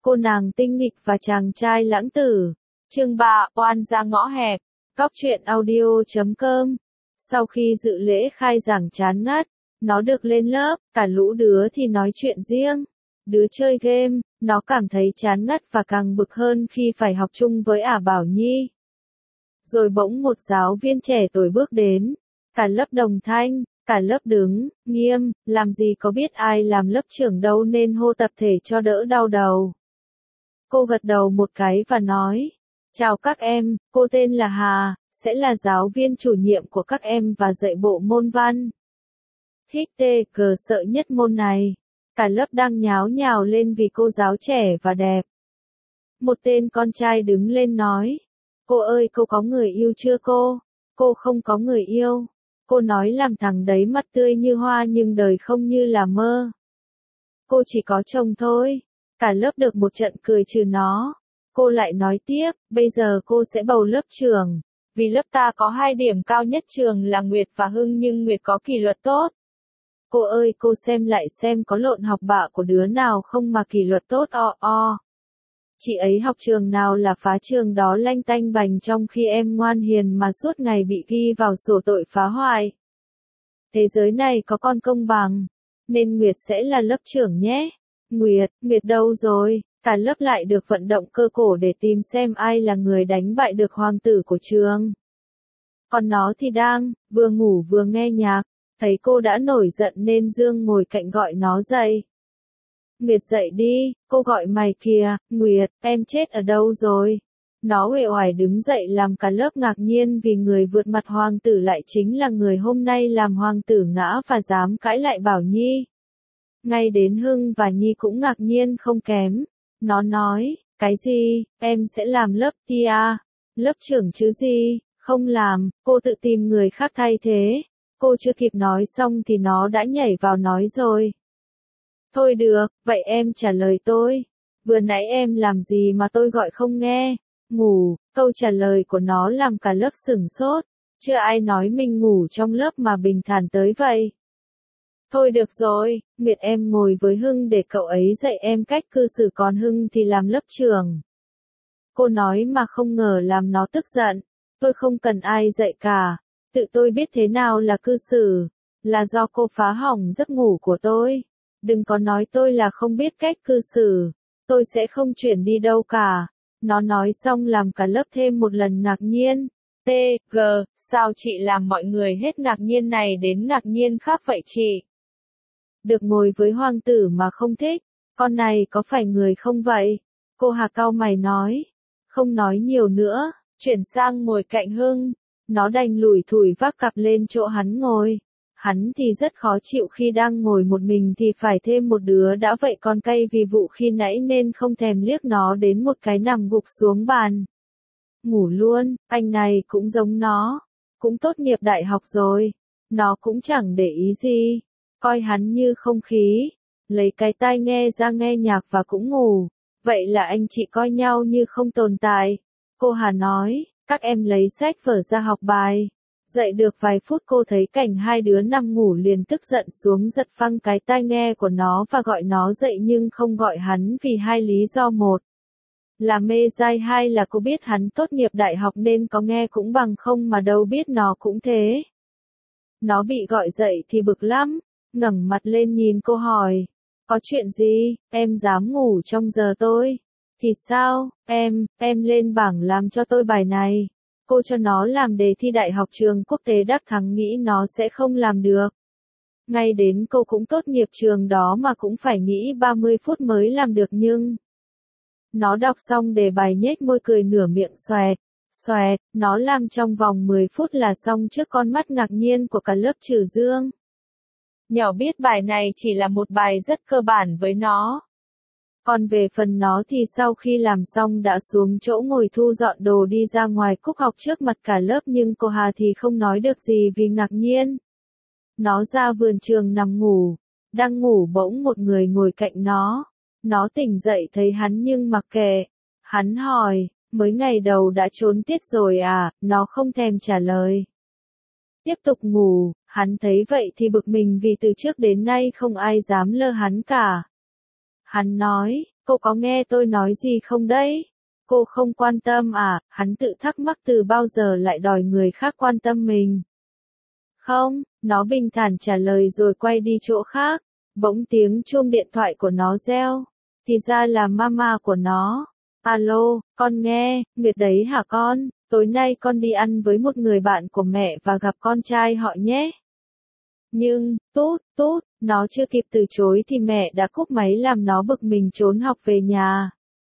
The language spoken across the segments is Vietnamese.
Cô nàng tinh nghịch và chàng trai lãng tử. Chương 3, oan ra ngõ hẹp. Góc truyện audio.com. Sau khi dự lễ khai giảng chán ngắt, nó được lên lớp, cả lũ đứa thì nói chuyện riêng. Đứa chơi game, nó cảm thấy chán ngắt và càng bực hơn khi phải học chung với Ả Bảo Nhi. Rồi bỗng một giáo viên trẻ tuổi bước đến. Cả lớp đồng thanh, cả lớp đứng, nghiêm, làm gì có biết ai làm lớp trưởng đâu nên hô tập thể cho đỡ đau đầu. Cô gật đầu một cái và nói, chào các em, cô tên là Hà, sẽ là giáo viên chủ nhiệm của các em và dạy bộ môn văn. Hích tê cờ sợ nhất môn này. Cả lớp đang nháo nhào lên vì cô giáo trẻ và đẹp. Một tên con trai đứng lên nói, cô ơi cô có người yêu chưa cô? Cô không có người yêu. Cô nói làm thằng đấy mặt tươi như hoa nhưng đời không như là mơ. Cô chỉ có chồng thôi. Cả lớp được một trận cười trừ nó. Cô lại nói tiếp, bây giờ cô sẽ bầu lớp trưởng. Vì lớp ta có 2 điểm cao nhất trường là Nguyệt và Hưng nhưng Nguyệt có kỷ luật tốt. Cô ơi cô xem lại xem có lộn học bạ của đứa nào không mà kỷ luật tốt Chị ấy học trường nào là phá trường đó lanh tanh bành trong khi em ngoan hiền mà suốt ngày bị ghi vào sổ tội phá hoại. Thế giới này có con công bằng, nên Nguyệt sẽ là lớp trưởng nhé. Nguyệt đâu rồi? Cả lớp lại được vận động cơ cổ để tìm xem ai là người đánh bại được hoàng tử của trường. Còn nó thì đang, vừa ngủ vừa nghe nhạc, thấy cô đã nổi giận nên Dương ngồi cạnh gọi nó dậy. Nguyệt dậy đi, cô gọi mày kìa, Nguyệt, em chết ở đâu rồi? Nó uể oải đứng dậy làm cả lớp ngạc nhiên vì người vượt mặt hoàng tử lại chính là người hôm nay làm hoàng tử ngã và dám cãi lại Bảo Nhi. Ngay đến Hưng và Nhi cũng ngạc nhiên không kém. Nó nói, cái gì, em sẽ làm lớp tia, lớp trưởng chứ gì, không làm, cô tự tìm người khác thay thế. Cô chưa kịp nói xong thì nó đã nhảy vào nói rồi. Thôi được, vậy em trả lời tôi. Vừa nãy em làm gì mà tôi gọi không nghe? Ngủ, câu trả lời của nó làm cả lớp sửng sốt. Chưa ai nói mình ngủ trong lớp mà bình thản tới vậy. Thôi được rồi, Nguyệt em ngồi với Hưng để cậu ấy dạy em cách cư xử còn Hưng thì làm lớp trưởng. Cô nói mà không ngờ làm nó tức giận. Tôi không cần ai dạy cả. Tự tôi biết thế nào là cư xử. Là do cô phá hỏng giấc ngủ của tôi. Đừng có nói tôi là không biết cách cư xử. Tôi sẽ không chuyển đi đâu cả. Nó nói xong làm cả lớp thêm một lần ngạc nhiên. T.G. Sao chị làm mọi người hết ngạc nhiên này đến ngạc nhiên khác vậy chị? Được ngồi với hoàng tử mà không thích. Con này có phải người không vậy? Cô Hà cau mày nói. Không nói nhiều nữa. Chuyển sang ngồi cạnh Hưng. Nó đành lủi thủi vác cặp lên chỗ hắn ngồi. Hắn thì rất khó chịu khi đang ngồi một mình thì phải thêm một đứa đã vậy còn cay vì vụ khi nãy nên không thèm liếc nó đến một cái nằm gục xuống bàn. Ngủ luôn, anh này cũng giống nó. Cũng tốt nghiệp đại học rồi. Nó cũng chẳng để ý gì. Coi hắn như không khí. Lấy cái tai nghe ra nghe nhạc và cũng ngủ. Vậy là anh chị coi nhau như không tồn tại. Cô Hà nói, các em lấy sách vở ra học bài. Dậy được vài phút cô thấy cảnh 2 đứa nằm ngủ liền tức giận xuống giật phăng cái tai nghe của nó và gọi nó dậy nhưng không gọi hắn vì 2 lý do. 1 là mê dai, 2 là cô biết hắn tốt nghiệp đại học nên có nghe cũng bằng không mà đâu biết nó cũng thế. Nó bị gọi dậy thì bực lắm, ngẩng mặt lên nhìn cô hỏi, có chuyện gì, em dám ngủ trong giờ tôi? Thì sao, em lên bảng làm cho tôi bài này. Cô cho nó làm đề thi đại học trường quốc tế Đắc Thắng nghĩ nó sẽ không làm được. Ngay đến cô cũng tốt nghiệp trường đó mà cũng phải nghĩ 30 phút mới làm được nhưng... Nó đọc xong đề bài nhếch môi cười nửa miệng xoẹt, nó làm trong vòng 10 phút là xong trước con mắt ngạc nhiên của cả lớp trừ Dương. Nhỏ biết bài này chỉ là một bài rất cơ bản với nó. Còn về phần nó thì sau khi làm xong đã xuống chỗ ngồi thu dọn đồ đi ra ngoài cúc học trước mặt cả lớp nhưng cô Hà thì không nói được gì vì ngạc nhiên. Nó ra vườn trường nằm ngủ. Đang ngủ bỗng một người ngồi cạnh nó. Nó tỉnh dậy thấy hắn nhưng mặc kệ. Hắn hỏi, mới ngày đầu đã trốn tiết rồi à, nó không thèm trả lời. Tiếp tục ngủ, hắn thấy vậy thì bực mình vì từ trước đến nay không ai dám lơ hắn cả. Hắn nói, Cô có nghe tôi nói gì không đấy? Cô không quan tâm à? Hắn tự thắc mắc từ bao giờ lại đòi người khác quan tâm mình. Không, nó bình thản trả lời rồi quay đi chỗ khác. Bỗng tiếng chuông điện thoại của nó reo. Thì ra là mama của nó. Alo, con nghe, Nguyệt đấy hả con? Tối nay con đi ăn với một người bạn của mẹ và gặp con trai họ nhé. Nhưng, tút, nó chưa kịp từ chối thì mẹ đã cúp máy làm nó bực mình trốn học về nhà.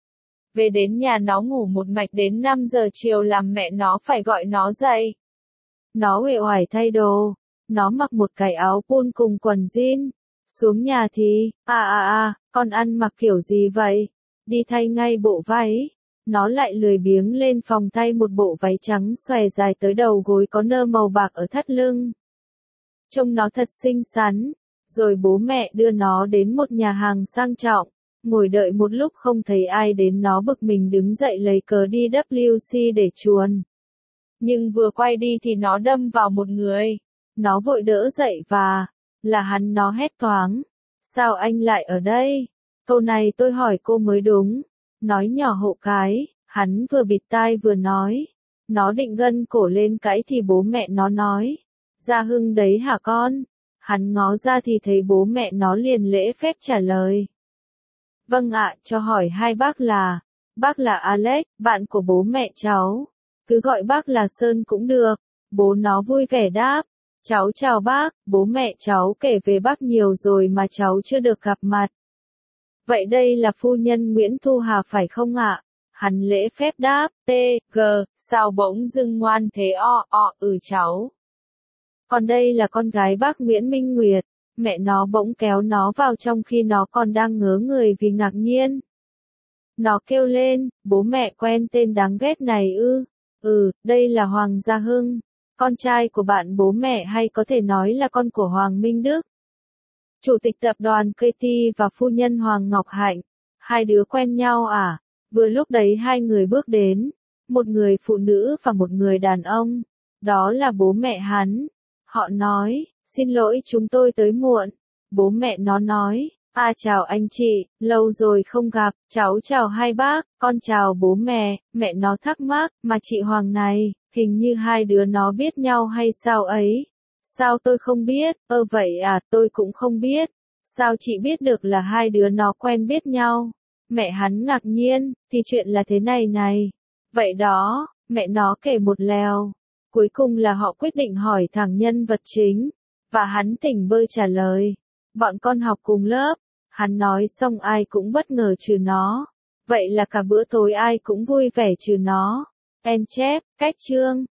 Về đến nhà nó ngủ một mạch đến 5 giờ chiều làm mẹ nó phải gọi nó dậy. Nó uể oải thay đồ. Nó mặc một cái áo pun cùng quần jean. Xuống nhà thì, con ăn mặc kiểu gì vậy? Đi thay ngay bộ váy. Nó lại lười biếng lên phòng thay một bộ váy trắng xòe dài tới đầu gối có nơ màu bạc ở thắt lưng. Trông nó thật xinh xắn. Rồi bố mẹ đưa nó đến một nhà hàng sang trọng. Ngồi đợi một lúc không thấy ai đến nó bực mình đứng dậy lấy cớ đi WC để chuồn. Nhưng vừa quay đi thì nó đâm vào một người. Nó vội đỡ dậy và, là hắn, nó hét toáng. Sao anh lại ở đây? Câu này tôi hỏi cô mới đúng. Nói nhỏ hộ cái, hắn vừa bịt tai vừa nói. Nó định gân cổ lên cãi thì bố mẹ nó nói. Gia Hưng đấy hả con? Hắn ngó ra thì thấy bố mẹ nó liền lễ phép trả lời. Vâng ạ, cho hỏi hai bác là Alex, bạn của bố mẹ cháu. Cứ gọi bác là Sơn cũng được. Bố nó vui vẻ đáp. Cháu chào bác, bố mẹ cháu kể về bác nhiều rồi mà cháu chưa được gặp mặt. Vậy đây là phu nhân Nguyễn Thu Hà phải không ạ? Hắn lễ phép đáp, sao bỗng dưng ngoan thế cháu. Còn đây là con gái bác Nguyễn Minh Nguyệt. Mẹ nó bỗng kéo nó vào trong khi nó còn đang ngớ người vì ngạc nhiên. Nó kêu lên, bố mẹ quen tên đáng ghét này ư? Đây là Hoàng Gia Hưng, con trai của bạn bố mẹ hay có thể nói là con của Hoàng Minh Đức. Chủ tịch tập đoàn KT và phu nhân Hoàng Ngọc Hạnh. Hai đứa quen nhau à? Vừa lúc đấy hai người bước đến. Một người phụ nữ và một người đàn ông. Đó là bố mẹ hắn. Họ nói, xin lỗi chúng tôi tới muộn. Bố mẹ nó nói, chào anh chị, lâu rồi không gặp, cháu chào hai bác, con chào bố mẹ nó thắc mắc, mà chị Hoàng này, hình như hai đứa nó biết nhau hay sao ấy? Sao tôi không biết, vậy à, tôi cũng không biết. Sao chị biết được là hai đứa nó quen biết nhau? Mẹ hắn ngạc nhiên, thì chuyện là thế này. Vậy đó, mẹ nó kể một lèo. Cuối cùng là họ quyết định hỏi thẳng nhân vật chính. Và hắn tỉnh bơ trả lời. Bọn con học cùng lớp. Hắn nói xong ai cũng bất ngờ trừ nó. Vậy là cả bữa tối ai cũng vui vẻ trừ nó. En chép, cách chương.